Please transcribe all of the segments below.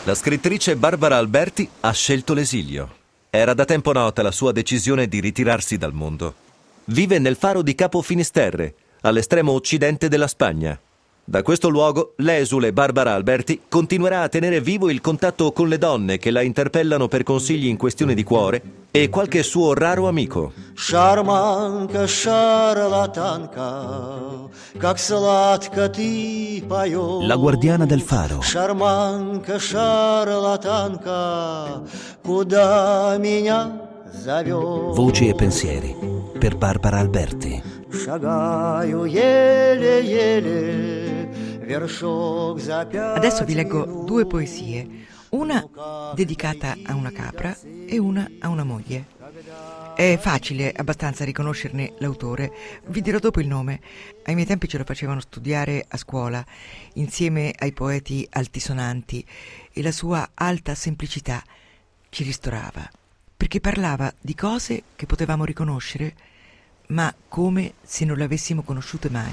La scrittrice Barbara Alberti ha scelto l'esilio. Era da tempo nota la sua decisione di ritirarsi dal mondo. Vive nel faro di Capo Finisterre, all'estremo occidente della Spagna. Da questo luogo, l'esule Barbara Alberti continuerà a tenere vivo il contatto con le donne che la interpellano per consigli in questione di cuore e qualche suo raro amico. Шарманка, шарлатанка, как сладко ты поешь. La guardiana del faro. Шарманка, шарлатанка, куда меня зовешь? Voci e pensieri per Barbara Alberti. Шагаю еле-еле, вершок запястья. Adesso vi leggo due poesie, una dedicata a una capra e una a una moglie. È facile abbastanza riconoscerne l'autore, vi dirò dopo il nome. Ai miei tempi ce lo facevano studiare a scuola, insieme ai poeti altisonanti, e la sua alta semplicità ci ristorava, perché parlava di cose che potevamo riconoscere, ma come se non le avessimo conosciute mai.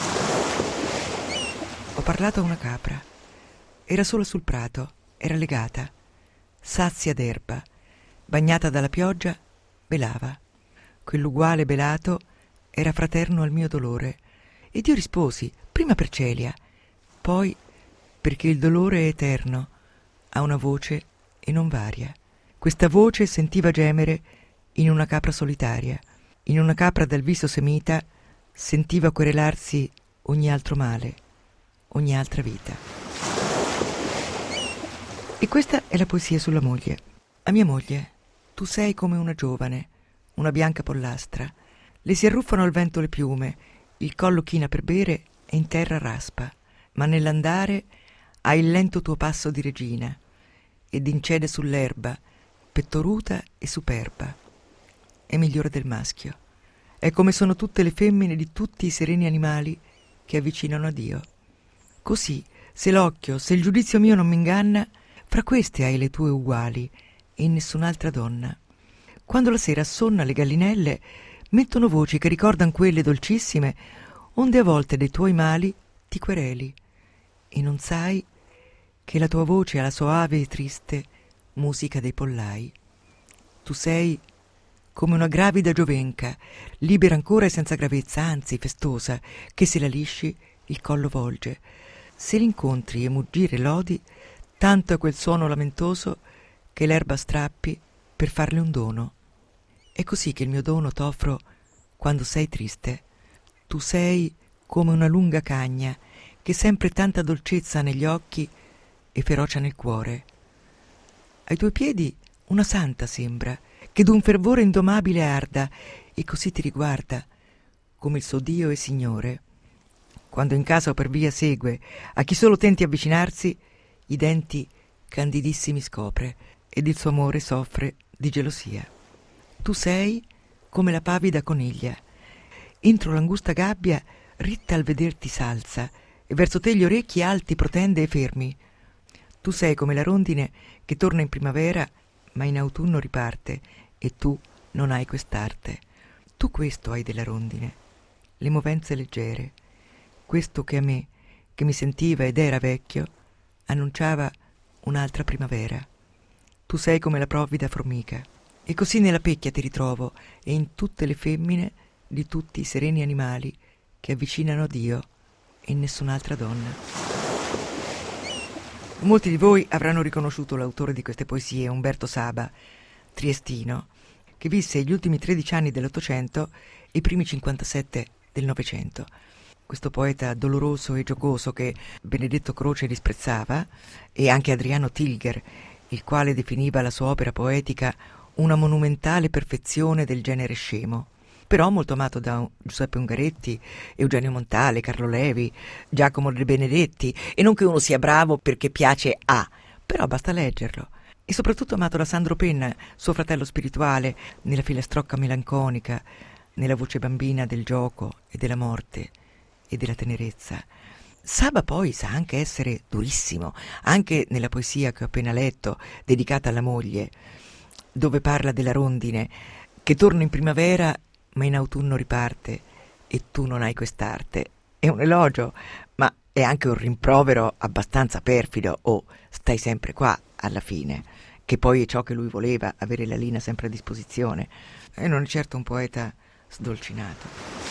Ho parlato a una capra. Era sola sul prato, era legata, sazia d'erba, bagnata dalla pioggia, belava. Quell'uguale belato era fraterno al mio dolore, ed io risposi, prima per Celia, poi perché il dolore è eterno, ha una voce e non varia. Questa voce sentiva gemere in una capra solitaria. In una capra dal viso semita sentiva querelarsi ogni altro male, ogni altra vita. E questa è la poesia sulla moglie. A mia moglie, tu sei come una giovane, una bianca pollastra. Le si arruffano al vento le piume, il collo china per bere e in terra raspa, ma nell'andare ha il lento tuo passo di regina ed incede sull'erba, pettoruta e superba. È migliore del maschio. È come sono tutte le femmine di tutti i sereni animali che avvicinano a Dio. Così, se l'occhio, se il giudizio mio non mi inganna, fra queste hai le tue uguali e in nessun'altra donna. Quando la sera assonna le gallinelle mettono voci che ricordan quelle dolcissime, onde a volte dei tuoi mali ti quereli, e non sai che la tua voce ha la soave e triste musica dei pollai. Tu sei come una gravida giovenca, libera ancora e senza gravezza, anzi festosa, che se la lisci il collo volge. Se l'incontri e muggire lodi, tanto è quel suono lamentoso che l'erba strappi per farle un dono. È così che il mio dono t'offro quando sei triste. Tu sei come una lunga cagna che sempre tanta dolcezza ha negli occhi e ferocia nel cuore. Ai tuoi piedi una santa sembra, che d'un fervore indomabile arda, e così ti riguarda, come il suo Dio e Signore. Quando in casa o per via segue a chi solo tenti avvicinarsi, i denti candidissimi scopre, ed il suo amore soffre di gelosia. Tu sei come la pavida coniglia. Entro l'angusta gabbia, ritta al vederti s'alza, e verso te gli orecchi alti protende e fermi. Tu sei come la rondine che torna in primavera, ma in autunno riparte, e tu non hai quest'arte. Tu questo hai della rondine, le movenze leggere, questo che a me, che mi sentiva ed era vecchio, annunciava un'altra primavera. Tu sei come la provvida formica, e così nella pecchia ti ritrovo, e in tutte le femmine di tutti i sereni animali che avvicinano a Dio e in nessun'altra donna. Molti di voi avranno riconosciuto l'autore di queste poesie, Umberto Saba, triestino, che visse gli ultimi 13 anni dell'Ottocento e i primi 57 del Novecento. Questo poeta doloroso e giocoso che Benedetto Croce disprezzava, e anche Adriano Tilger, il quale definiva la sua opera poetica una monumentale perfezione del genere scemo, però molto amato da Giuseppe Ungaretti, Eugenio Montale, Carlo Levi, Giacomo De Benedetti, e non che uno sia bravo perché piace a, però basta leggerlo. E soprattutto amato da Sandro Penna, suo fratello spirituale, nella filastrocca melanconica, nella voce bambina del gioco e della morte e della tenerezza. Saba poi sa anche essere durissimo, anche nella poesia che ho appena letto, dedicata alla moglie, dove parla della rondine che torna in primavera ma in autunno riparte, e tu non hai quest'arte. È un elogio, ma è anche un rimprovero abbastanza perfido, stai sempre qua alla fine, che poi è ciò che lui voleva, avere la Lina sempre a disposizione, e non è certo un poeta sdolcinato.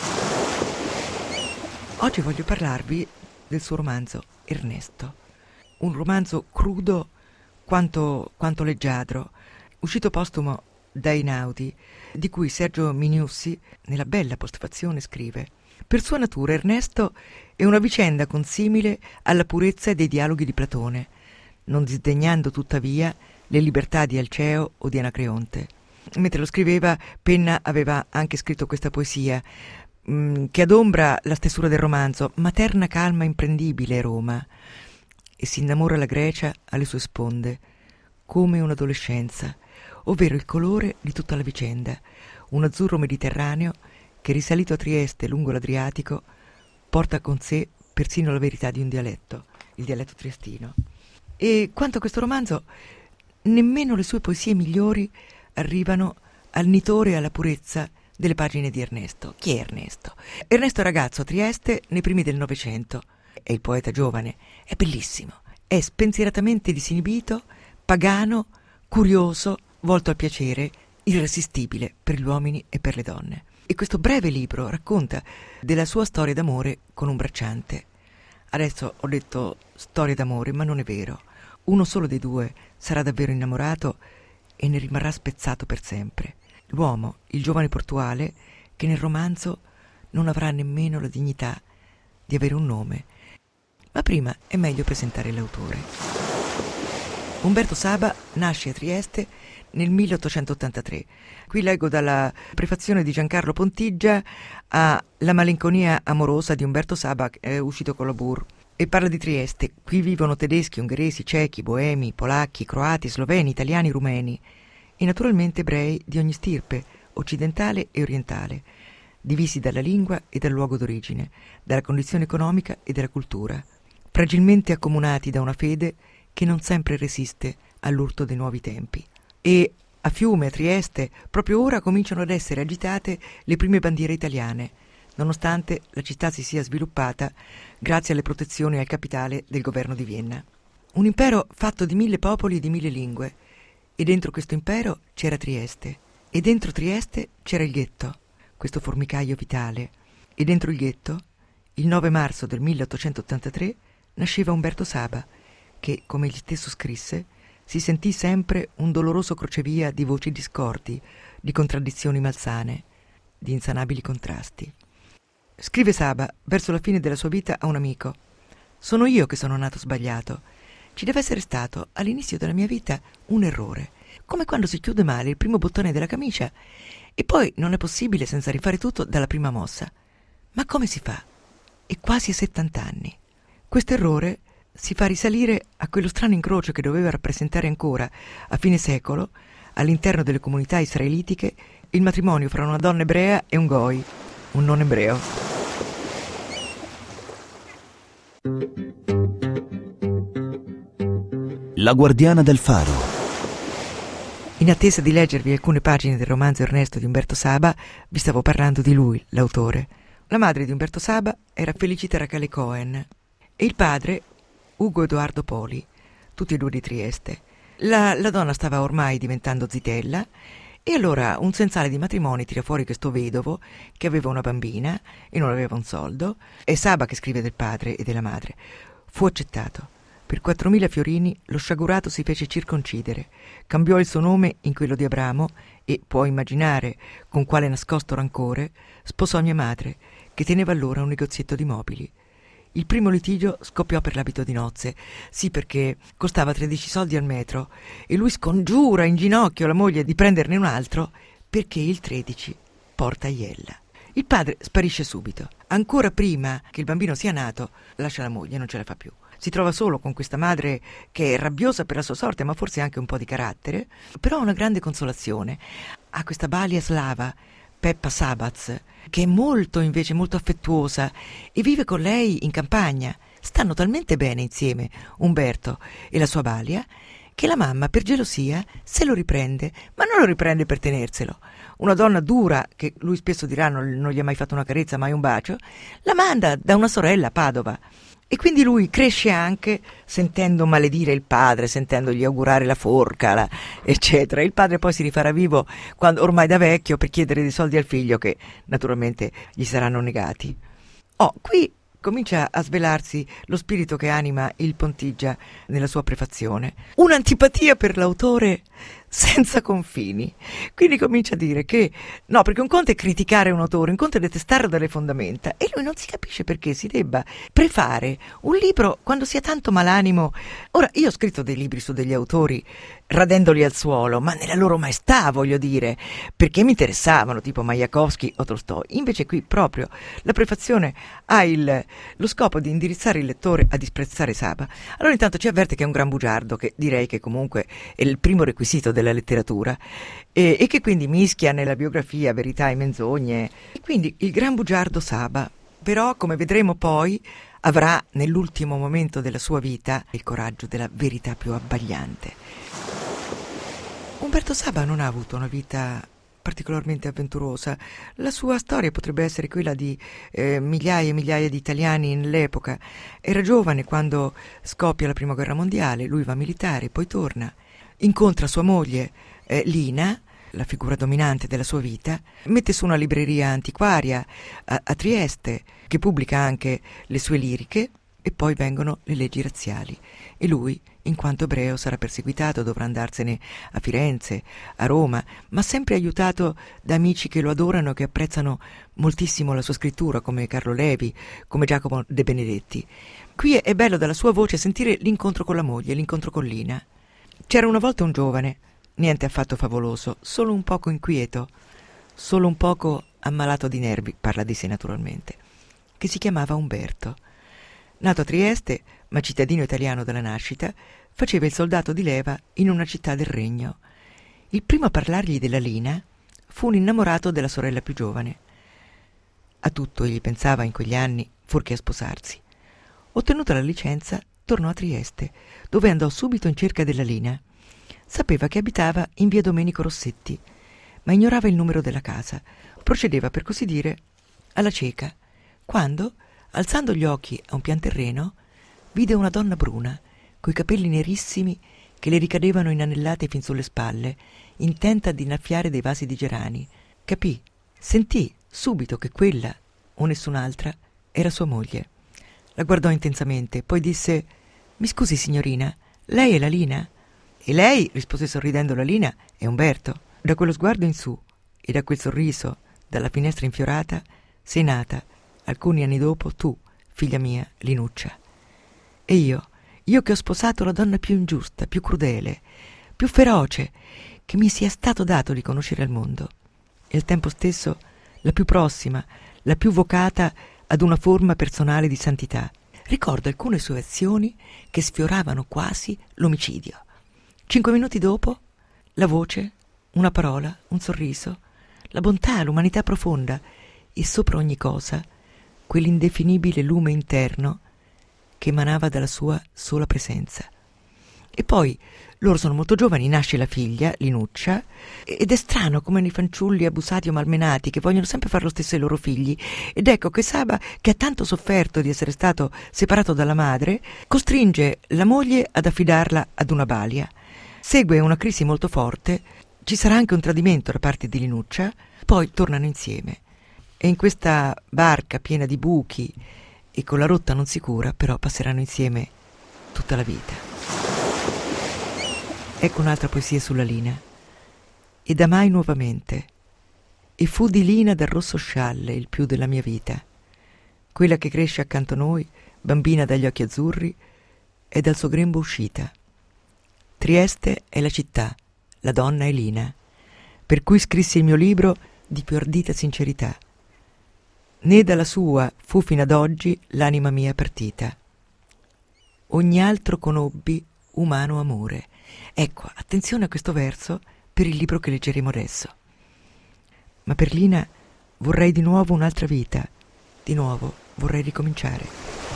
Oggi voglio parlarvi del suo romanzo Ernesto, un romanzo crudo quanto leggiadro, uscito postumo da Einaudi, di cui Sergio Miniussi, nella bella postfazione, scrive: per sua natura Ernesto è una vicenda consimile alla purezza dei dialoghi di Platone, non disdegnando tuttavia le libertà di Alceo o di Anacreonte. Mentre lo scriveva, Penna aveva anche scritto questa poesia, che adombra la stesura del romanzo: materna calma imprendibile è Roma, e si innamora la Grecia alle sue sponde, come un'adolescenza, ovvero il colore di tutta la vicenda, un azzurro mediterraneo che, risalito a Trieste lungo l'Adriatico, porta con sé persino la verità di un dialetto, il dialetto triestino. E quanto a questo romanzo, nemmeno le sue poesie migliori arrivano al nitore e alla purezza delle pagine di Ernesto. Chi è Ernesto? Ernesto è ragazzo a Trieste nei primi del Novecento. È il poeta giovane, è bellissimo, è spensieratamente disinibito, pagano, curioso, volto al piacere, irresistibile per gli uomini e per le donne. E questo breve libro racconta della sua storia d'amore con un bracciante. Adesso ho detto storia d'amore, ma non è vero. Uno solo dei due sarà davvero innamorato e ne rimarrà spezzato per sempre. L'uomo, il giovane portuale, che nel romanzo non avrà nemmeno la dignità di avere un nome. Ma prima è meglio presentare l'autore. Umberto Saba nasce a Trieste nel 1883. Qui leggo dalla prefazione di Giancarlo Pontiggia a La malinconia amorosa di Umberto Saba, che è uscito con la Bur, e parla di Trieste. Qui vivono tedeschi, ungheresi, cechi, boemi, polacchi, croati, sloveni, italiani, rumeni e naturalmente ebrei di ogni stirpe, occidentale e orientale, divisi dalla lingua e dal luogo d'origine, dalla condizione economica e dalla cultura, fragilmente accomunati da una fede che non sempre resiste all'urto dei nuovi tempi. E a Fiume, a Trieste, proprio ora cominciano ad essere agitate le prime bandiere italiane, nonostante la città si sia sviluppata grazie alle protezioni al capitale del governo di Vienna. Un impero fatto di 1000 popoli e di 1000 lingue, e dentro questo impero c'era Trieste, e dentro Trieste c'era il ghetto, questo formicaio vitale, e dentro il ghetto, il 9 marzo del 1883, nasceva Umberto Saba, che, come egli stesso scrisse, si sentì sempre un doloroso crocevia di voci discordi, di contraddizioni malsane, di insanabili contrasti. Scrive Saba, verso la fine della sua vita, a un amico: «Sono io che sono nato sbagliato. Ci deve essere stato, all'inizio della mia vita, un errore, come quando si chiude male il primo bottone della camicia e poi non è possibile senza rifare tutto dalla prima mossa. Ma come si fa? E quasi a 70 anni. Questo errore si fa risalire a quello strano incrocio che doveva rappresentare ancora, a fine secolo, all'interno delle comunità israelitiche, il matrimonio fra una donna ebrea e un goi, un non ebreo». La guardiana del faro. In attesa di leggervi alcune pagine del romanzo Ernesto di Umberto Saba, vi stavo parlando di lui, l'autore. La madre di Umberto Saba era Felicita Rachele Cohen e il padre Ugo Edoardo Poli, tutti e due di Trieste. La donna stava ormai diventando zitella e allora un sensale di matrimoni tira fuori questo vedovo che aveva una bambina e non aveva un soldo. È Saba che scrive del padre e della madre. Fu accettato. Per 4.000 fiorini lo sciagurato si fece circoncidere, cambiò il suo nome in quello di Abramo e, può immaginare con quale nascosto rancore, sposò mia madre, che teneva allora un negozietto di mobili. Il primo litigio scoppiò per l'abito di nozze, sì, perché costava 13 soldi al metro e lui scongiura in ginocchio la moglie di prenderne un altro perché il 13 porta iella. Il padre sparisce subito. Ancora prima che il bambino sia nato, lascia la moglie, non ce la fa più. Si trova solo con questa madre che è rabbiosa per la sua sorte, ma forse anche un po' di carattere, però ha una grande consolazione. Ha questa balia slava, Peppa Sabaz, che è molto affettuosa e vive con lei in campagna. Stanno talmente bene insieme, Umberto e la sua balia, che la mamma, per gelosia, se lo riprende, ma non lo riprende per tenerselo. Una donna dura, che lui spesso dirà non gli ha mai fatto una carezza, mai un bacio, la manda da una sorella a Padova. E quindi lui cresce anche sentendo maledire il padre, sentendogli augurare la forca, eccetera. Il padre poi si rifarà vivo quando, ormai da vecchio, per chiedere dei soldi al figlio che naturalmente gli saranno negati. Qui comincia a svelarsi lo spirito che anima il Pontigia nella sua prefazione. Un'antipatia per l'autore senza confini. Quindi comincia a dire che no, perché un conto è criticare un autore, un conto è detestarlo dalle fondamenta, e lui non si capisce perché si debba prefare un libro quando si ha tanto malanimo. Ora, io ho scritto dei libri su degli autori radendoli al suolo, ma nella loro maestà, voglio dire, perché mi interessavano, tipo Majakovskij o Tolstoj. Invece qui proprio la prefazione ha lo scopo di indirizzare il lettore a disprezzare Saba. Allora intanto ci avverte che è un gran bugiardo, che direi che comunque è il primo requisito della letteratura, e che quindi mischia nella biografia verità e menzogne. E quindi il gran bugiardo Saba, però, come vedremo poi, avrà nell'ultimo momento della sua vita il coraggio della verità più abbagliante. Umberto Saba non ha avuto una vita particolarmente avventurosa. La sua storia potrebbe essere quella di migliaia e migliaia di italiani nell'epoca. Era giovane quando scoppia la prima guerra mondiale, lui va militare, poi torna, incontra sua moglie Lina, la figura dominante della sua vita, mette su una libreria antiquaria a Trieste, che pubblica anche le sue liriche, e poi vengono le leggi razziali e lui, in quanto ebreo, sarà perseguitato, dovrà andarsene a Firenze, a Roma, ma sempre aiutato da amici che lo adorano e che apprezzano moltissimo la sua scrittura, come Carlo Levi, come Giacomo De Benedetti. Qui è bello dalla sua voce sentire l'incontro con la moglie, l'incontro con Lina. C'era una volta un giovane, niente affatto favoloso, solo un poco inquieto, solo un poco ammalato di nervi, parla di sé naturalmente, che si chiamava Umberto. Nato a Trieste, ma cittadino italiano dalla nascita, faceva il soldato di leva in una città del Regno. Il primo a parlargli della Lina fu un innamorato della sorella più giovane. A tutto egli pensava in quegli anni, fuorché a sposarsi. Ottenuta la licenza, tornò a Trieste, dove andò subito in cerca della Lina. Sapeva che abitava in via Domenico Rossetti, ma ignorava il numero della casa. Procedeva, per così dire, alla cieca, quando, alzando gli occhi a un pianterreno, vide una donna bruna, coi capelli nerissimi che le ricadevano inanellate fin sulle spalle, intenta ad innaffiare dei vasi di gerani. Capì, sentì subito che quella, o nessun'altra, era sua moglie. La guardò intensamente, poi disse: «Mi scusi, signorina, lei è la Lina?» «E lei», rispose sorridendo la Lina, «è Umberto». Da quello sguardo in su e da quel sorriso dalla finestra infiorata sei nata, alcuni anni dopo, tu, figlia mia, Linuccia. E io che ho sposato la donna più ingiusta, più crudele, più feroce che mi sia stato dato di conoscere al mondo, e al tempo stesso la più prossima, la più vocata ad una forma personale di santità. Ricordo alcune sue azioni che sfioravano quasi l'omicidio. 5 minuti dopo, la voce, una parola, un sorriso, la bontà, l'umanità profonda e sopra ogni cosa quell'indefinibile lume interno che emanava dalla sua sola presenza. E poi loro sono molto giovani, nasce la figlia, Linuccia, ed è strano come nei fanciulli abusati o malmenati che vogliono sempre fare lo stesso ai loro figli. Ed ecco che Saba, che ha tanto sofferto di essere stato separato dalla madre, costringe la moglie ad affidarla ad una balia. Segue una crisi molto forte, ci sarà anche un tradimento da parte di Linuccia, poi tornano insieme. E in questa barca piena di buchi e con la rotta non sicura, però passeranno insieme tutta la vita. Ecco un'altra poesia sulla Lina. Ed amai nuovamente, e fu di Lina dal rosso scialle il più della mia vita. Quella che cresce accanto a noi, bambina dagli occhi azzurri, è dal suo grembo uscita. Trieste è la città, la donna è Lina, per cui scrissi il mio libro di più ardita sincerità. Né dalla sua fu fino ad oggi l'anima mia partita. Ogni altro conobbi umano amore. Ecco, attenzione a questo verso per il libro che leggeremo adesso. Ma per Lina vorrei di nuovo un'altra vita, di nuovo vorrei ricominciare.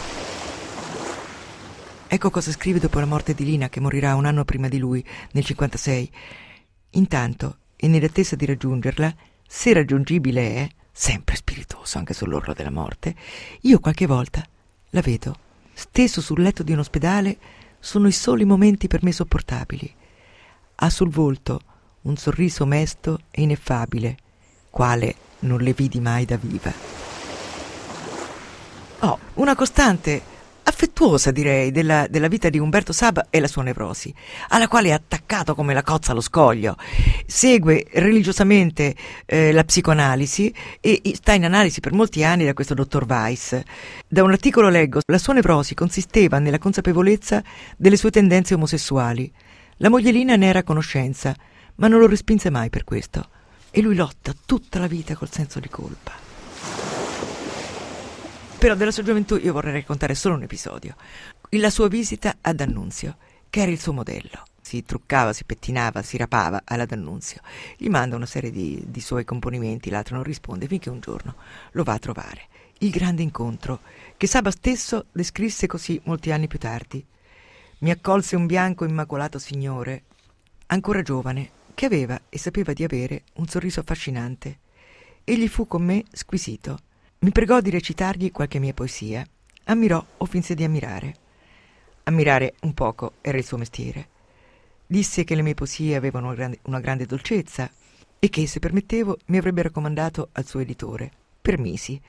Ecco cosa scrive dopo la morte di Lina, che morirà un anno prima di lui, nel 56. Intanto, e nell'attesa di raggiungerla, se raggiungibile è, sempre spiritoso anche sull'orlo della morte, io qualche volta la vedo. steso sul letto di un ospedale, sono i soli momenti per me sopportabili. Ha sul volto un sorriso mesto e ineffabile, quale non le vidi mai da viva. Una costante affettuosa, direi, della vita di Umberto Saba è la sua nevrosi, alla quale è attaccato come la cozza allo scoglio. Segue religiosamente la psicoanalisi e sta in analisi per molti anni da questo dottor Weiss. Da un articolo leggo: la sua nevrosi consisteva nella consapevolezza delle sue tendenze omosessuali. La moglielina ne era a conoscenza, ma non lo respinse mai per questo. E lui lotta tutta la vita col senso di colpa. Però della sua gioventù io vorrei raccontare solo un episodio. La sua visita ad D'Annunzio, che era il suo modello. Si truccava, si pettinava, si rapava alla D'Annunzio. Gli manda una serie di suoi componimenti, l'altro non risponde, finché un giorno lo va a trovare. Il grande incontro, che Saba stesso descrisse così molti anni più tardi. Mi accolse un bianco immacolato signore, ancora giovane, che aveva e sapeva di avere un sorriso affascinante. Egli fu con me squisito. Mi pregò di recitargli qualche mia poesia. Ammirò o finse di ammirare. Ammirare un poco era il suo mestiere. Disse che le mie poesie avevano una grande dolcezza e che, se permettevo, mi avrebbe raccomandato al suo editore. Permisi,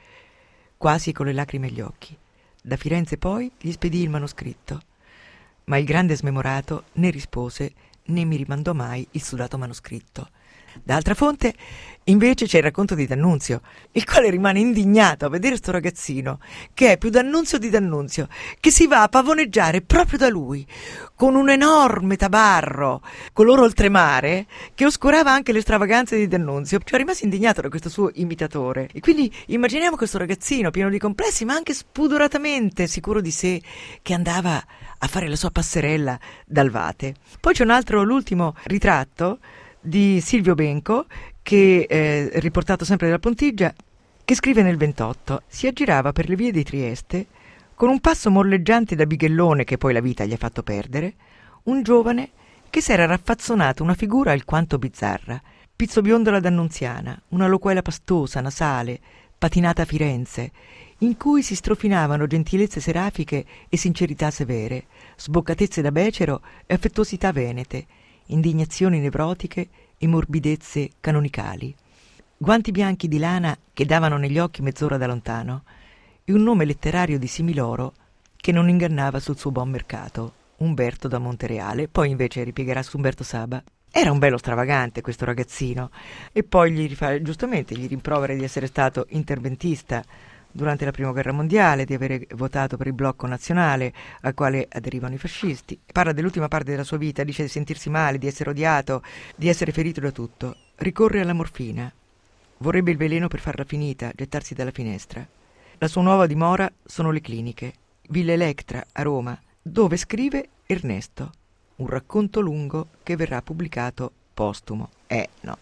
quasi con le lacrime agli occhi. Da Firenze poi gli spedì il manoscritto. Ma il grande smemorato né rispose né mi rimandò mai il sudato manoscritto. Da altra fonte invece c'è il racconto di D'Annunzio, il quale rimane indignato a vedere sto ragazzino che è più D'Annunzio di D'Annunzio, che si va a pavoneggiare proprio da lui con un enorme tabarro color oltremare che oscurava anche le stravaganze di D'Annunzio. Cioè rimase indignato da questo suo imitatore. E quindi immaginiamo questo ragazzino pieno di complessi ma anche spudoratamente sicuro di sé, che andava a fare la sua passerella dal Vate. Poi c'è un altro, l'ultimo ritratto di Silvio Benco, che è riportato sempre dalla Pontigia, che scrive nel 28: si aggirava per le vie di Trieste con un passo molleggiante da bighellone che poi la vita gli ha fatto perdere, un giovane che s'era raffazzonato una figura alquanto bizzarra, pizzobiondola d'annunziana, una loquela pastosa, nasale, patinata a Firenze, in cui si strofinavano gentilezze serafiche e sincerità severe, sboccatezze da becero e affettuosità venete, indignazioni nevrotiche e morbidezze canonicali, guanti bianchi di lana che davano negli occhi mezz'ora da lontano e un nome letterario di similoro che non ingannava sul suo buon mercato, Umberto da Montereale. Poi invece ripiegherà su Umberto Saba. Era un bello stravagante questo ragazzino, e poi giustamente gli rimprovera di essere stato interventista durante la Prima Guerra Mondiale, di aver votato per il blocco nazionale al quale aderivano i fascisti. Parla dell'ultima parte della sua vita, dice di sentirsi male, di essere odiato, di essere ferito da tutto. Ricorre alla morfina. Vorrebbe il veleno per farla finita, gettarsi dalla finestra. La sua nuova dimora sono le cliniche. Villa Electra a Roma, dove scrive Ernesto, un racconto lungo che verrà pubblicato postumo. No.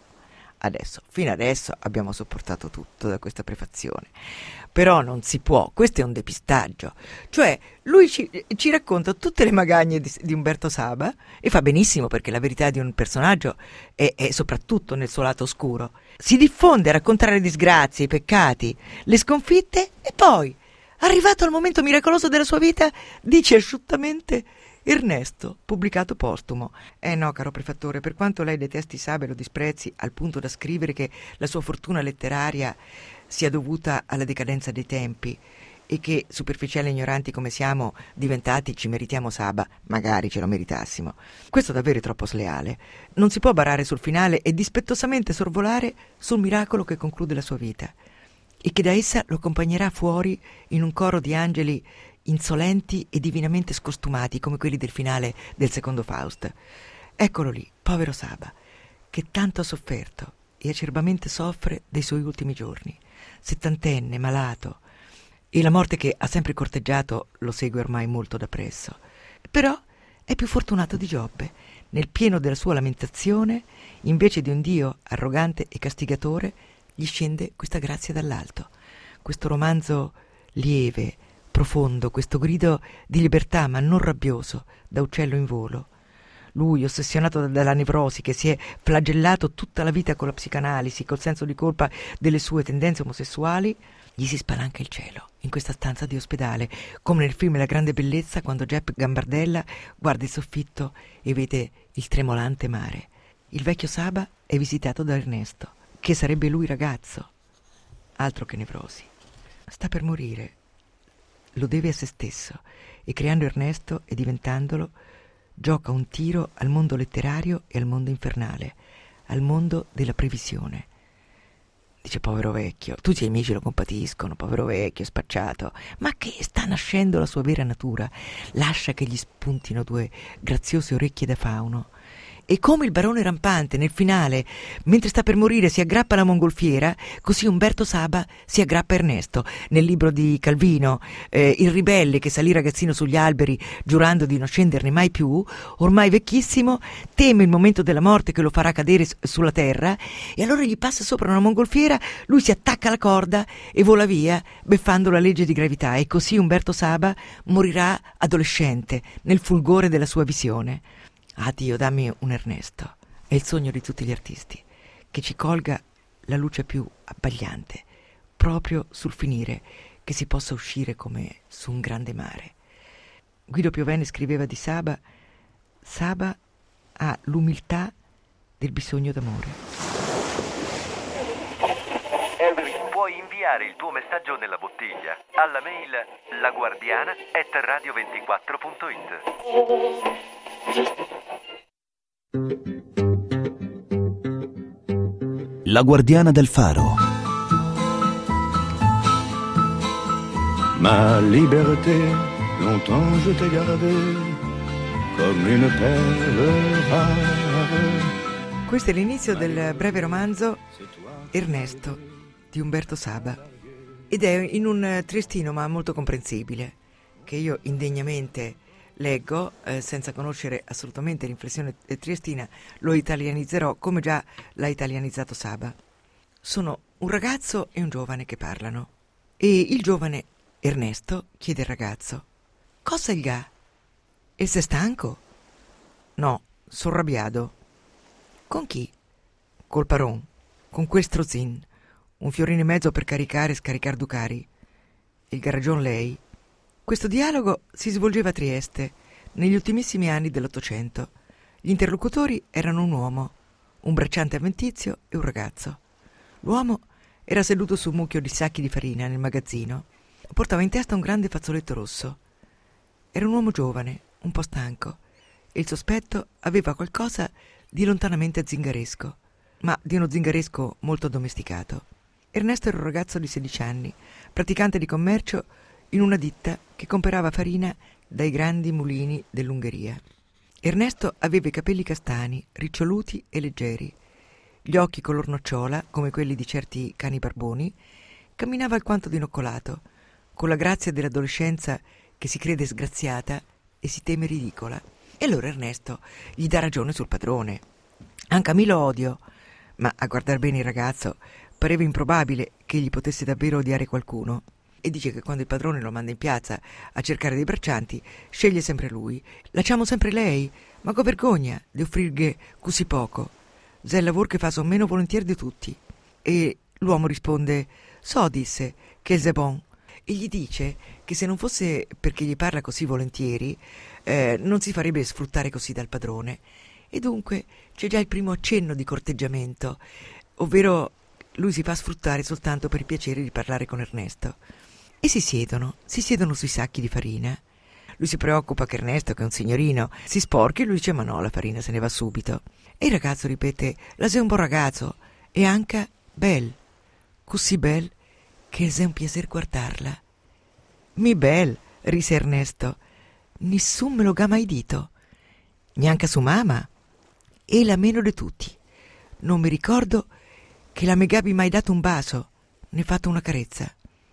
Fino adesso abbiamo sopportato tutto da questa prefazione, però non si può, questo è un depistaggio. Cioè lui ci racconta tutte le magagne di Umberto Saba, e fa benissimo, perché la verità di un personaggio è soprattutto nel suo lato oscuro. Si diffonde a raccontare le disgrazie, i peccati, le sconfitte, e poi, arrivato al momento miracoloso della sua vita, dice asciuttamente Ernesto, pubblicato postumo. No, caro prefattore, per quanto lei detesti Saba e lo disprezzi al punto da scrivere che la sua fortuna letteraria sia dovuta alla decadenza dei tempi e che, superficiali e ignoranti come siamo diventati, ci meritiamo Saba, magari ce lo meritassimo, questo davvero è troppo sleale. Non si può barare sul finale e dispettosamente sorvolare sul miracolo che conclude la sua vita e che da essa lo accompagnerà fuori in un coro di angeli insolenti e divinamente scostumati come quelli del finale del secondo Faust. Eccolo lì, povero Saba, che tanto ha sofferto e acerbamente soffre dei suoi ultimi giorni, settantenne, malato, e la morte che ha sempre corteggiato lo segue ormai molto da presso. Però è più fortunato di Giobbe. Nel pieno della sua lamentazione, invece di un Dio arrogante e castigatore, gli scende questa grazia dall'alto, questo romanzo lieve, profondo, questo grido di libertà ma non rabbioso, da uccello in volo. Lui, ossessionato dalla nevrosi, che si è flagellato tutta la vita con la psicanalisi, col senso di colpa delle sue tendenze omosessuali, gli si spalanca il cielo in questa stanza di ospedale, come nel film La grande bellezza, quando Jepp Gambardella guarda il soffitto e vede il tremolante mare. Il vecchio Saba è visitato da Ernesto, che sarebbe lui ragazzo. Altro che nevrosi. Sta per morire. Lo deve a se stesso e creando Ernesto e diventandolo gioca un tiro al mondo letterario e al mondo infernale, al mondo della previsione. Dice: povero vecchio, tutti gli amici lo compatiscono, povero vecchio spacciato, ma che sta nascendo la sua vera natura, lascia che gli spuntino due graziose orecchie da fauno. E come il barone rampante nel finale, mentre sta per morire, si aggrappa alla mongolfiera, così Umberto Saba si aggrappa a Ernesto. Nel libro di Calvino, il ribelle che salì ragazzino sugli alberi giurando di non scenderne mai più, ormai vecchissimo, teme il momento della morte che lo farà cadere sulla terra, e allora gli passa sopra una mongolfiera, lui si attacca alla corda e vola via, beffando la legge di gravità, e così Umberto Saba morirà adolescente nel fulgore della sua visione. Ah Dio, dammi un Ernesto, è il sogno di tutti gli artisti, che ci colga la luce più abbagliante, proprio sul finire, che si possa uscire come su un grande mare. Guido Piovene scriveva di Saba: Saba ha l'umiltà del bisogno d'amore. Puoi inviare il tuo messaggio nella bottiglia alla mail laguardiana@radio24.it. La guardiana del faro. Ma liberté, longtemps je t'ai gardée comme une perle rare. Questo è l'inizio del breve romanzo Ernesto di Umberto Saba, ed è in un triestino ma molto comprensibile, che io indegnamente leggo senza conoscere assolutamente l'inflessione triestina. Lo italianizzerò come già l'ha italianizzato Saba. Sono un ragazzo e un giovane che parlano, e il giovane Ernesto chiede al ragazzo: cosa gli ha? E sei stanco? No, sono arrabbiato. Con chi? Col paron, con quel strozzin, un fiorino e mezzo per caricare e scaricare ducari. Il garragion lei. Questo dialogo si svolgeva a Trieste negli ultimissimi anni dell'Ottocento. Gli interlocutori erano un uomo, un bracciante avventizio e un ragazzo. L'uomo era seduto su un mucchio di sacchi di farina nel magazzino. Portava in testa un grande fazzoletto rosso. Era un uomo giovane, un po' stanco, e il sospetto aveva qualcosa di lontanamente zingaresco, ma di uno zingaresco molto addomesticato. Ernesto era un ragazzo di 16 anni, praticante di commercio in una ditta che comperava farina dai grandi mulini dell'Ungheria. Ernesto aveva i capelli castani, riccioluti e leggeri, gli occhi color nocciola, come quelli di certi cani barboni, camminava alquanto dinoccolato, con la grazia dell'adolescenza che si crede sgraziata e si teme ridicola. E allora Ernesto gli dà ragione sul padrone. Anche a me lo odio, ma a guardar bene il ragazzo pareva improbabile che egli potesse davvero odiare qualcuno. E dice che quando il padrone lo manda in piazza a cercare dei braccianti, sceglie sempre lui. Lasciamo sempre lei, ma con vergogna di offrirghe così poco. Zè il lavoro che fa son meno volentieri di tutti. E l'uomo risponde: so, disse, che è bon. E gli dice che se non fosse perché gli parla così volentieri, non si farebbe sfruttare così dal padrone. E dunque c'è già il primo accenno di corteggiamento, ovvero lui si fa sfruttare soltanto per il piacere di parlare con Ernesto. E si siedono sui sacchi di farina. Lui si preoccupa che Ernesto, che è un signorino, si sporchi, e lui dice: ma no, la farina se ne va subito. E il ragazzo ripete: la sei un buon ragazzo, e anche bel, così bel, che è un piacer guardarla. Mi bel, rise Ernesto, nessun me lo ga mai dito, neanche su mamma, e la meno di tutti. Non mi ricordo che la me gabi mai dato un bacio, né fatto una carezza.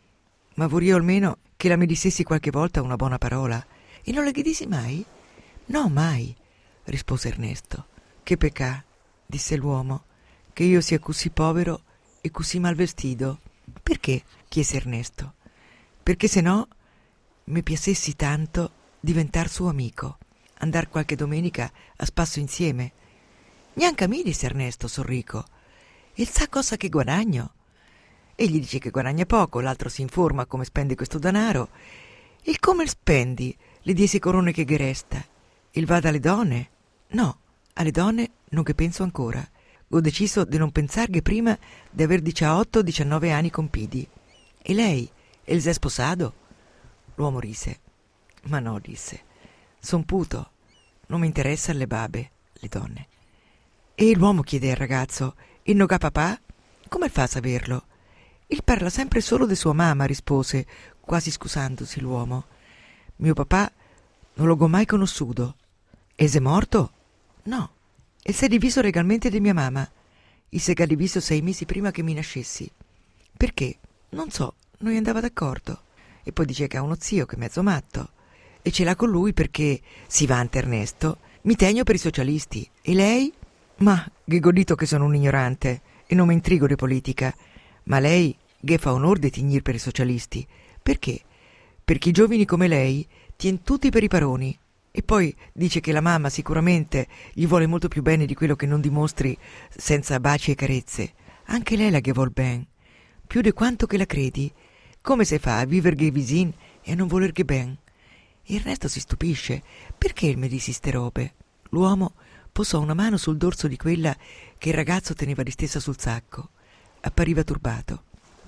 Ma vorrei almeno che la mi dissessi qualche volta una buona parola. E non la chiedisi mai? No, mai, rispose Ernesto. Che peccà, disse l'uomo, che io sia così povero e così mal vestito. Perché? Chiese Ernesto. Perché se no mi piacessi tanto diventar suo amico, andar qualche domenica a spasso insieme. Neanche a me, disse Ernesto, sorrico. E sa cosa che guadagno? Egli dice che guadagna poco, l'altro si informa come spende questo denaro. Il come spendi? Le 10 corone che ghe resta. Il vada alle donne? No, alle donne non che penso ancora. Ho deciso di non pensarghe prima di aver 18-19 anni compidi. E lei? E il s'è sposato? L'uomo rise. Ma no, disse. Son puto. Non mi interessa le babe, le donne. E l'uomo chiede al ragazzo: e non ha papà? Come fa a saperlo? Il parla sempre solo di sua mamma, rispose, quasi scusandosi l'uomo. Mio papà non l'ho mai conosciuto. E s'è morto? No. E s'è diviso legalmente di mia mamma. Il s'è diviso 6 mesi prima che mi nascessi. Perché? Non so, non gli andava d'accordo. E poi dice che ha uno zio che è mezzo matto. E ce l'ha con lui perché, si vanta Ernesto, mi tegno per i socialisti. E lei? Ma, ghe godito che sono un ignorante e non mi intrigo di politica. Ma lei, ghe fa onor di tignir per i socialisti. Perché? Perché i giovani come lei tien tutti per i paroni. E poi dice che la mamma sicuramente gli vuole molto più bene di quello che non dimostri senza baci e carezze. Anche lei la ghe vuol ben, più di quanto che la credi. Come se fa a viverghe visin e a non volerghe ben? E Ernesto si stupisce. Perché il mi disi ste robe? L'uomo posò una mano sul dorso di quella che il ragazzo teneva distesa sul sacco. Appariva turbato.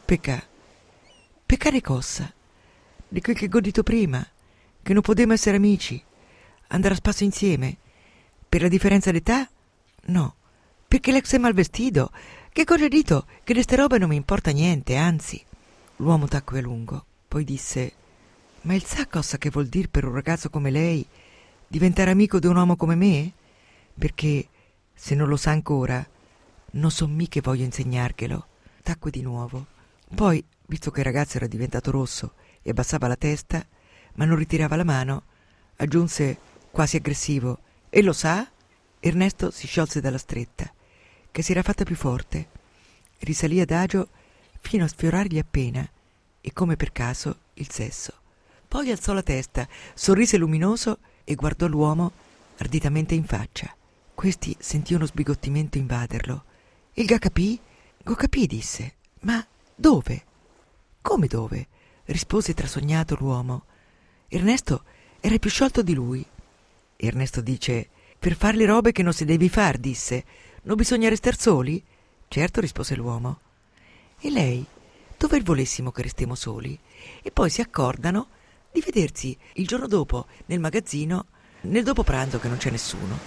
Peccare cosa? Di quel che godito prima, che non potemo essere amici, andare a spasso insieme. Per la differenza d'età? No. Perché l'ex è mal vestito. Che cosa dito? Che di ste robe non mi importa niente, anzi. L'uomo tacque a lungo, poi disse: ma il sa cosa che vuol dire per un ragazzo come lei diventare amico di un uomo come me? Perché, se non lo sa ancora, non so mica che voglio insegnarglielo. Tacque di nuovo. Poi, visto che il ragazzo era diventato rosso e abbassava la testa, ma non ritirava la mano, aggiunse quasi aggressivo: e lo sa? Ernesto si sciolse dalla stretta, che si era fatta più forte. Risalì adagio fino a sfiorargli appena, e come per caso, il sesso. Poi alzò la testa, sorrise luminoso e guardò l'uomo arditamente in faccia. Questi sentì uno sbigottimento invaderlo. Il ga capì? Go capì, disse. Ma dove? Come dove? Rispose trasognato l'uomo. Ernesto era più sciolto di lui. Ernesto dice: per far le robe che non si devi far, disse. Non bisogna restar soli? Certo, rispose l'uomo. E lei? Dove volessimo che restiamo soli? E poi si accordano di vedersi il giorno dopo nel magazzino, nel dopo pranzo che non c'è nessuno.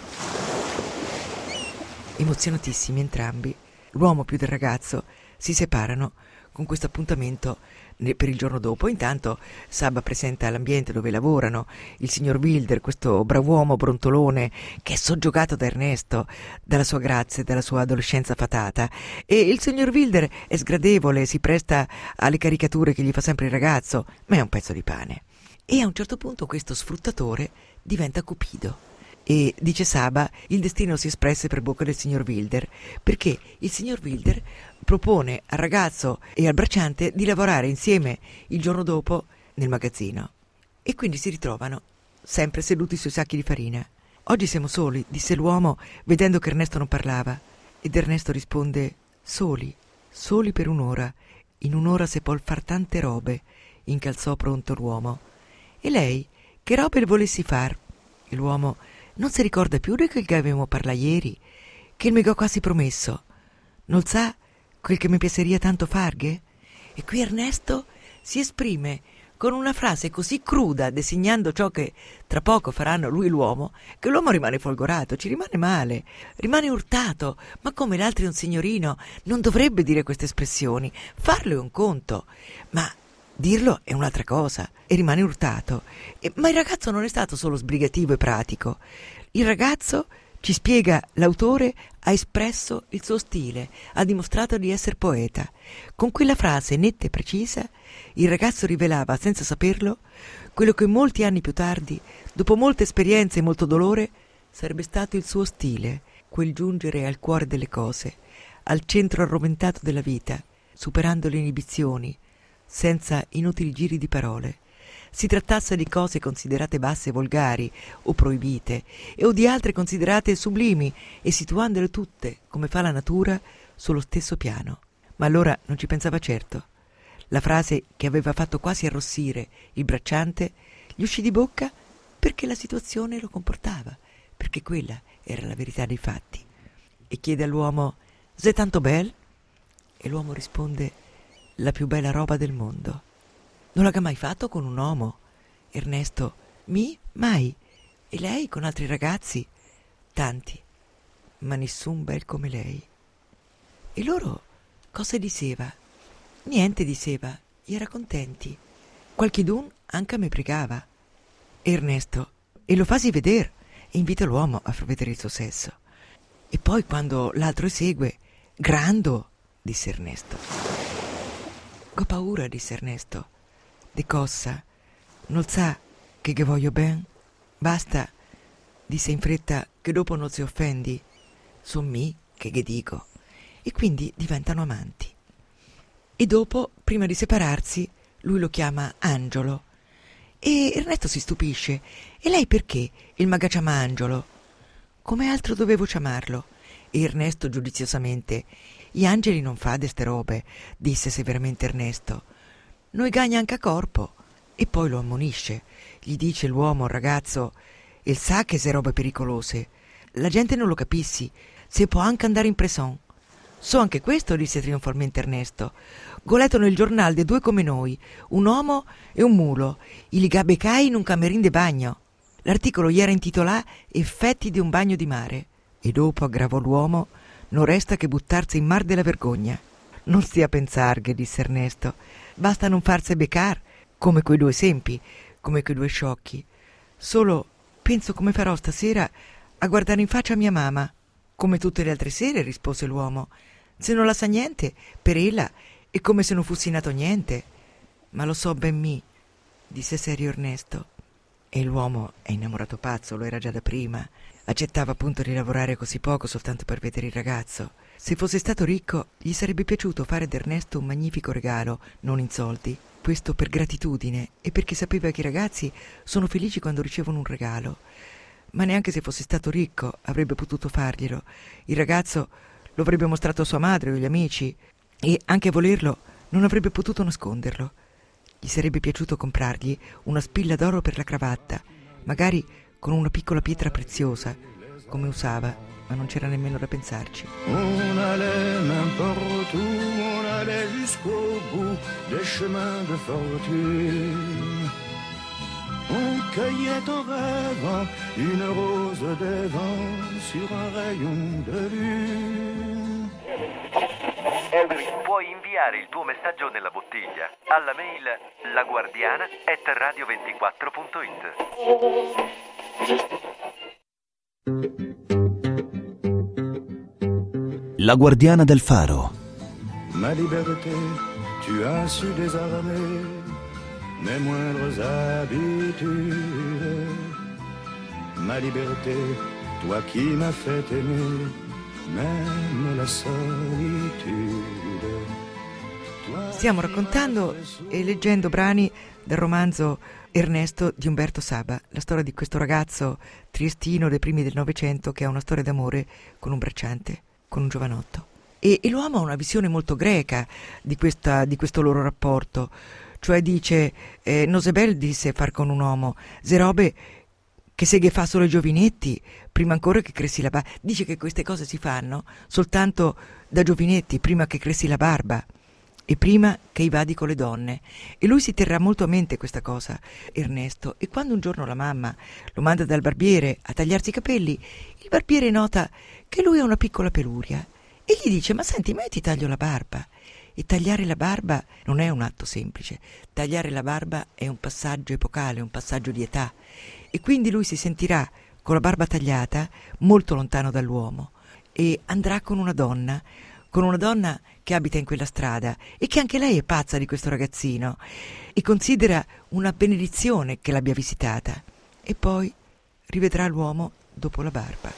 Emozionatissimi entrambi, l'uomo più del ragazzo, si separano con questo appuntamento per il giorno dopo. Intanto Saba presenta l'ambiente dove lavorano il signor Wilder, questo brav'uomo brontolone che è soggiogato da Ernesto, dalla sua grazia e dalla sua adolescenza fatata, e il signor Wilder è sgradevole, si presta alle caricature che gli fa sempre il ragazzo, ma è un pezzo di pane. E a un certo punto questo sfruttatore diventa Cupido. E, dice Saba, il destino si espresse per bocca del signor Wilder, perché il signor Wilder propone al ragazzo e al bracciante di lavorare insieme il giorno dopo nel magazzino. E quindi si ritrovano sempre seduti sui sacchi di farina. Oggi siamo soli, disse l'uomo, vedendo che Ernesto non parlava. Ed Ernesto risponde: soli per un'ora. In un'ora si può far tante robe, incalzò pronto l'uomo. E lei, che robe le volessi far? E l'uomo: non si ricorda più di quel che avevamo parlato ieri, che mi ho quasi promesso. Non sa quel che mi piaceria tanto farghe? E qui Ernesto si esprime con una frase così cruda, designando ciò che tra poco faranno lui e l'uomo, che l'uomo rimane folgorato, ci rimane male, rimane urtato. Ma come l'altro è un signorino, non dovrebbe dire queste espressioni. Farlo è un conto, ma dirlo è un'altra cosa, e rimane urtato. Ma il ragazzo non è stato solo sbrigativo e pratico. Il ragazzo, ci spiega l'autore, ha espresso il suo stile, ha dimostrato di essere poeta. Con quella frase netta e precisa, il ragazzo rivelava, senza saperlo, quello che molti anni più tardi, dopo molte esperienze e molto dolore, sarebbe stato il suo stile, quel giungere al cuore delle cose, al centro arroventato della vita, superando le inibizioni, senza inutili giri di parole, si trattasse di cose considerate basse e volgari o proibite, o di altre considerate sublimi e situandole tutte, come fa la natura, sullo stesso piano. Ma allora non ci pensava certo. La frase che aveva fatto quasi arrossire il bracciante gli uscì di bocca perché la situazione lo comportava, perché quella era la verità dei fatti. E chiede all'uomo: «C'est tanto belle?» E l'uomo risponde: «La più bella roba del mondo». Non l'ha mai fatto con un uomo. Ernesto: «Mi? Mai. E lei con altri ragazzi?» «Tanti, ma nessun bel come lei». E loro cosa diceva? Niente diceva, gli era contenti. Qualchidun anche me pregava. Ernesto: «E lo fasi vedere?» E invita l'uomo a far vedere il suo sesso. E poi quando l'altro esegue: «Grando», disse Ernesto. «Ho paura», disse Ernesto. «De cosa? Non sa che voglio ben? Basta», disse in fretta, «che dopo non si offendi. Son mi che dico». E quindi diventano amanti. E dopo, prima di separarsi, lui lo chiama Angiolo. E Ernesto si stupisce: «E lei perché il maga chiama Angiolo?» «Come altro dovevo chiamarlo?» E Ernesto giudiziosamente: «Gli angeli non fa deste robe», disse severamente Ernesto. «Noi gagna anche a corpo». E poi lo ammonisce. Gli dice l'uomo al ragazzo: «Il sa che se robe pericolose. La gente non lo capissi. Se può anche andare in prison». «So anche questo», disse trionfalmente Ernesto. «Go letto nel giornale de due come noi, un uomo e un mulo, i ligabecai in un camerin de bagno». L'articolo gli era intitolato «Effetti di un bagno di mare». E dopo, aggravò l'uomo, «non resta che buttarsi in mar della vergogna». «Non stia a pensarghe», disse Ernesto. «Basta non farsi beccar, come quei due esempi, come quei due sciocchi. Solo penso come farò stasera a guardare in faccia mia mamma». «Come tutte le altre sere», rispose l'uomo. «Se non la sa niente, per ella è come se non fossi nato niente». «Ma lo so ben mi», disse serio Ernesto. E l'uomo è innamorato pazzo, lo era già da prima. Accettava appunto di lavorare così poco soltanto per vedere il ragazzo. Se fosse stato ricco, gli sarebbe piaciuto fare ad Ernesto un magnifico regalo, non in soldi. Questo per gratitudine e perché sapeva che i ragazzi sono felici quando ricevono un regalo. Ma neanche se fosse stato ricco avrebbe potuto farglielo. Il ragazzo lo avrebbe mostrato a sua madre o agli amici e, anche a volerlo, non avrebbe potuto nasconderlo. Gli sarebbe piaciuto comprargli una spilla d'oro per la cravatta, magari con una piccola pietra preziosa, come usava, ma non c'era nemmeno da pensarci. On allait n'importe où, on allait jusqu'au bout des chemins de fortune. On cueillait en rêvant une rose des vents sur un rayon de lune. Puoi inviare il tuo messaggio nella bottiglia alla mail laguardiana@radio24.it. La guardiana del faro. Ma liberté, tu as su désarmer mes moindres habitudes. Ma liberté, toi qui m'as fait aimer même la solitude. Stiamo raccontando e leggendo brani del romanzo Ernesto di Umberto Saba, la storia di questo ragazzo triestino dei primi del Novecento che ha una storia d'amore con un bracciante, con un giovanotto. E l'uomo ha una visione molto greca di questo loro rapporto, cioè dice non se bel disse far con un uomo, se robe che se che fa solo i giovinetti, prima ancora che cressi la barba. Dice che queste cose si fanno soltanto da giovinetti, prima che cressi la barba e prima che i vadi con le donne. E lui si terrà molto a mente questa cosa, Ernesto, e quando un giorno la mamma lo manda dal barbiere a tagliarsi i capelli, il barbiere nota che lui ha una piccola peluria e gli dice: ma senti, ma io ti taglio la barba. E tagliare la barba non è un atto semplice, tagliare la barba è un passaggio epocale, un passaggio di età, e quindi lui si sentirà con la barba tagliata molto lontano dall'uomo e andrà con una donna che abita in quella strada e che anche lei è pazza di questo ragazzino e considera una benedizione che l'abbia visitata, e poi rivedrà l'uomo dopo la barba.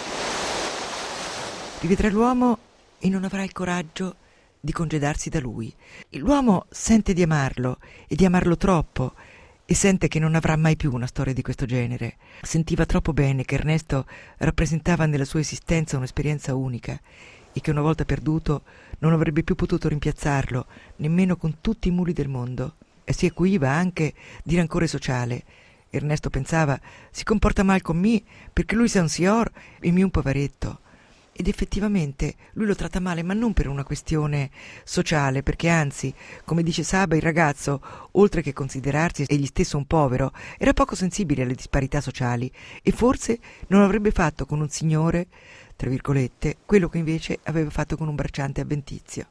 Rivedrà l'uomo e non avrà il coraggio di congedarsi da lui. L'uomo sente di amarlo e di amarlo troppo e sente che non avrà mai più una storia di questo genere. Sentiva troppo bene che Ernesto rappresentava nella sua esistenza un'esperienza unica e che una volta perduto non avrebbe più potuto rimpiazzarlo, nemmeno con tutti i muli del mondo. E si acuiva anche di rancore sociale. Ernesto pensava: si comporta mal con me perché lui è un signor e mi un poveretto. Ed effettivamente lui lo tratta male, ma non per una questione sociale, perché anzi, come dice Saba, il ragazzo, oltre che considerarsi egli stesso un povero, era poco sensibile alle disparità sociali e forse non avrebbe fatto con un signore, tra virgolette, quello che invece aveva fatto con un bracciante avventizio.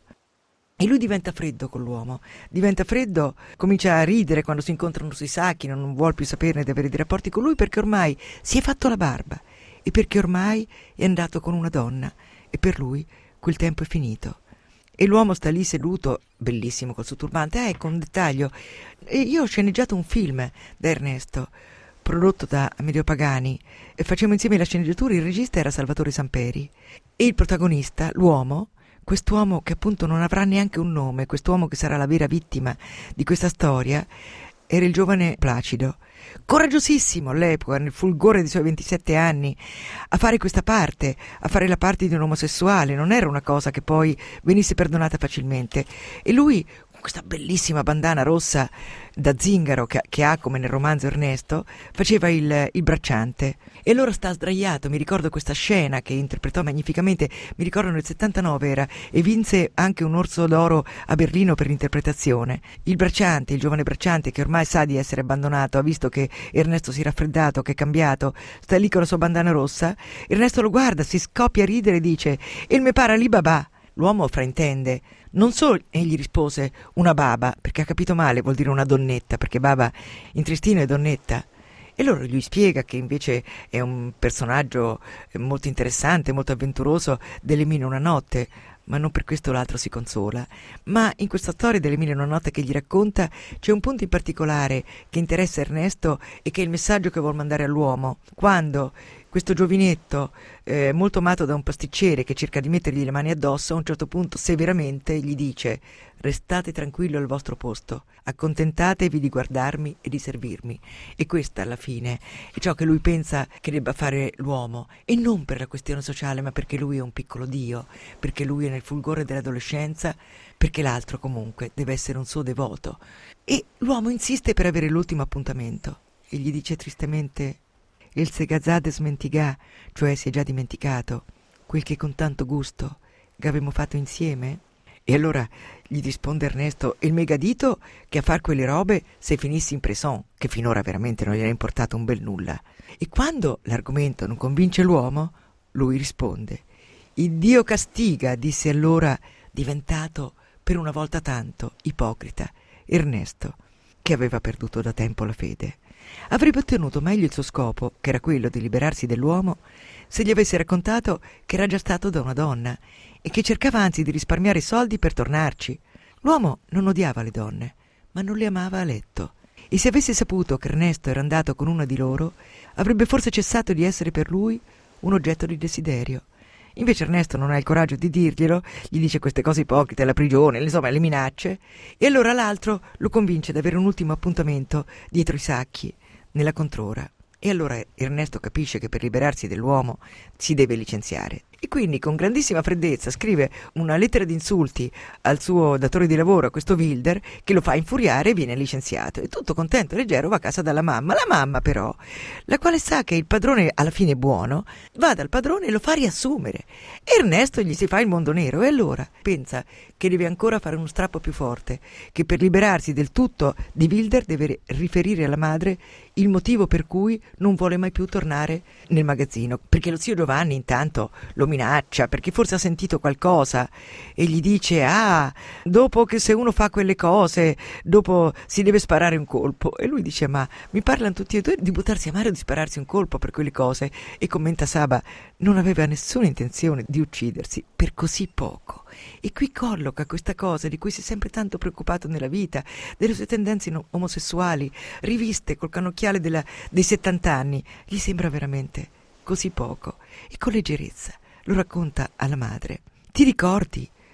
E lui diventa freddo con l'uomo, diventa freddo, comincia a ridere quando si incontrano sui sacchi, non vuol più saperne di avere dei rapporti con lui perché ormai si è fatto la barba e perché ormai è andato con una donna e per lui quel tempo è finito. E l'uomo sta lì seduto, bellissimo col suo turbante. Ecco un dettaglio, io ho sceneggiato un film da Ernesto, prodotto da Amedeo Pagani, e facevamo insieme la sceneggiatura. Il regista era Salvatore Samperi e il protagonista, l'uomo, quest'uomo che appunto non avrà neanche un nome, quest'uomo che sarà la vera vittima di questa storia, era il giovane Placido, coraggiosissimo all'epoca, nel fulgore dei suoi 27 anni, a fare questa parte, a fare la parte di un omosessuale. Non era una cosa che poi venisse perdonata facilmente. E lui, con questa bellissima bandana rossa da zingaro che ha come nel romanzo Ernesto, faceva il bracciante. E allora sta sdraiato, mi ricordo questa scena che interpretò magnificamente, mi ricordo nel 79 era, e vinse anche un Orso d'Oro a Berlino per l'interpretazione. Il bracciante, il giovane bracciante che ormai sa di essere abbandonato, ha visto che Ernesto si è raffreddato, che è cambiato, sta lì con la sua bandana rossa. Ernesto lo guarda, si scoppia a ridere e dice: "Il me para lì babà". L'uomo fraintende. Non solo egli rispose una baba, perché ha capito male, vuol dire una donnetta, perché baba in tristino è donnetta. E allora lui spiega che invece è un personaggio molto interessante, molto avventuroso, delle Mille e una notte, ma non per questo l'altro si consola. Ma in questa storia delle Mille e una notte che gli racconta c'è un punto in particolare che interessa Ernesto e che è il messaggio che vuol mandare all'uomo. Quando questo giovinetto, molto amato da un pasticcere che cerca di mettergli le mani addosso, a un certo punto severamente gli dice: "Restate tranquillo al vostro posto, accontentatevi di guardarmi e di servirmi". E questa alla fine è ciò che lui pensa che debba fare l'uomo, e non per la questione sociale, ma perché lui è un piccolo dio, perché lui è nel fulgore dell'adolescenza, perché l'altro comunque deve essere un suo devoto. E l'uomo insiste per avere l'ultimo appuntamento e gli dice tristemente: "Il segazade smentigà", cioè si è già dimenticato, quel che con tanto gusto avevamo fatto insieme? E allora gli risponde Ernesto: "Il megadito che a far quelle robe se finissi in prison", che finora veramente non gli era importato un bel nulla. E quando l'argomento non convince l'uomo, lui risponde: "Il Dio castiga", disse allora, diventato per una volta tanto ipocrita, Ernesto, che aveva perduto da tempo la fede. Avrebbe ottenuto meglio il suo scopo, che era quello di liberarsi dell'uomo, se gli avesse raccontato che era già stato da una donna e che cercava anzi di risparmiare soldi per tornarci. L'uomo non odiava le donne, ma non le amava a letto, e se avesse saputo che Ernesto era andato con una di loro, avrebbe forse cessato di essere per lui un oggetto di desiderio. Invece Ernesto non ha il coraggio di dirglielo, gli dice queste cose ipocrite, la prigione, insomma le minacce, e allora l'altro lo convince ad avere un ultimo appuntamento dietro i sacchi, nella controra. E allora Ernesto capisce che per liberarsi dell'uomo si deve licenziare. E quindi con grandissima freddezza scrive una lettera di insulti al suo datore di lavoro, a questo Wilder, che lo fa infuriare e viene licenziato. E tutto contento e leggero va a casa dalla mamma. La mamma però, la quale sa che il padrone alla fine è buono, va dal padrone e lo fa riassumere. Ernesto gli si fa il mondo nero e allora pensa che deve ancora fare uno strappo più forte, che per liberarsi del tutto di Wilder deve riferire alla madre il motivo per cui non vuole mai più tornare nel magazzino, perché lo zio Giovanni intanto lo minaccia, perché forse ha sentito qualcosa e gli dice: "Ah, dopo che se uno fa quelle cose, dopo si deve sparare un colpo". E lui dice: "Ma mi parlano tutti e due di buttarsi a mare o di spararsi un colpo per quelle cose?". E commenta Saba: "Non aveva nessuna intenzione di uccidersi per così poco". E qui colloca questa cosa di cui si è sempre tanto preoccupato nella vita, delle sue tendenze omosessuali, riviste col cannocchiale dei 70 anni. Gli sembra veramente così poco, e con leggerezza lo racconta alla madre. "Ti ricordi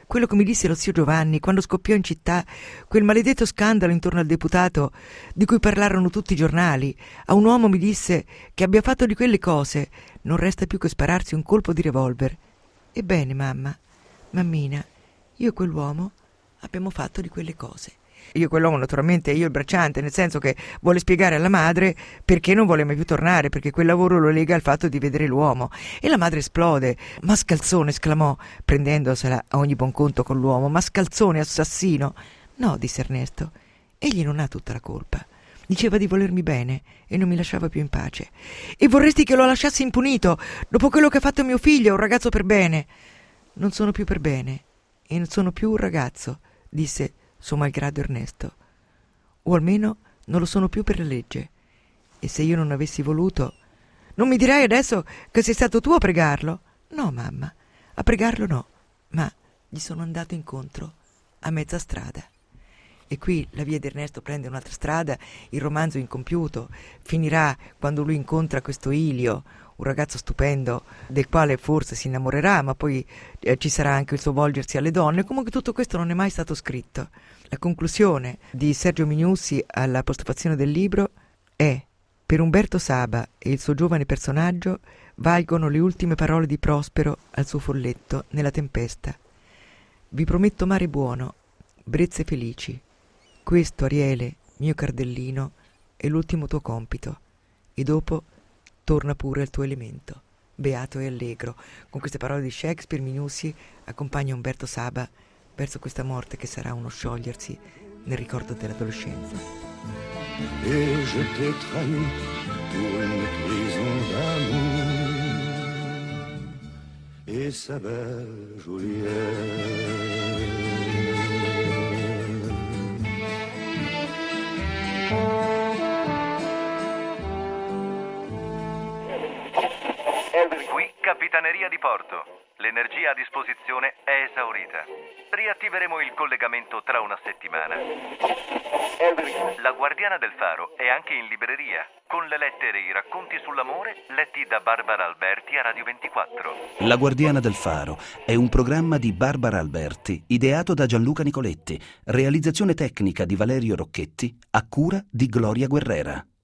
quello che mi disse lo zio Giovanni quando scoppiò in città quel maledetto scandalo intorno al deputato di cui parlarono tutti i giornali. A un uomo mi disse che abbia fatto di quelle cose non resta più che spararsi un colpo di revolver. Ebbene, mammina, io e quell'uomo abbiamo fatto di quelle cose. Io e quell'uomo, naturalmente, io il bracciante, nel senso che vuole spiegare alla madre perché non vuole mai più tornare, perché quel lavoro lo lega al fatto di vedere l'uomo. E la madre esplode. Mascalzone, esclamò, prendendosela a ogni buon conto con l'uomo. Mascalzone, assassino. No, disse Ernesto, egli non ha tutta la colpa. Diceva di volermi bene e non mi lasciava più in pace. E vorresti che lo lasciassi impunito dopo quello che ha fatto mio figlio, un ragazzo per bene? Non sono più per bene e non sono più un ragazzo, disse suo malgrado Ernesto, o almeno non lo sono più per la legge. E se io non avessi voluto... Non mi dirai adesso che sei stato tu a pregarlo? No, mamma, a pregarlo no, ma gli sono andato incontro a mezza strada. E qui la via di Ernesto prende un'altra strada, il romanzo incompiuto finirà quando lui incontra questo Ilio, un ragazzo stupendo del quale forse si innamorerà, ma poi ci sarà anche il suo volgersi alle donne. Comunque tutto questo non è mai stato scritto. La conclusione di Sergio Mignussi alla postfazione del libro è: per Umberto Saba e il suo giovane personaggio valgono le ultime parole di Prospero al suo folletto nella tempesta. Vi prometto mare buono, brezze felici. Questo, Ariele, mio cardellino, è l'ultimo tuo compito. E dopo torna pure al tuo elemento, beato e allegro. Con queste parole di Shakespeare, Mignussi accompagna Umberto Saba verso questa morte che sarà uno sciogliersi nel ricordo dell'adolescenza. Et je t'ai trahi pour une prison d'amour et sa belle Juliette. Qui Capitaneria di Porto. L'energia a disposizione è esaurita. Riattiveremo il collegamento tra una settimana. La Guardiana del Faro è anche in libreria, con le lettere e i racconti sull'amore letti da Barbara Alberti a Radio 24. La Guardiana del Faro è un programma di Barbara Alberti, ideato da Gianluca Nicoletti, realizzazione tecnica di Valerio Rocchetti, a cura di Gloria Guerrera.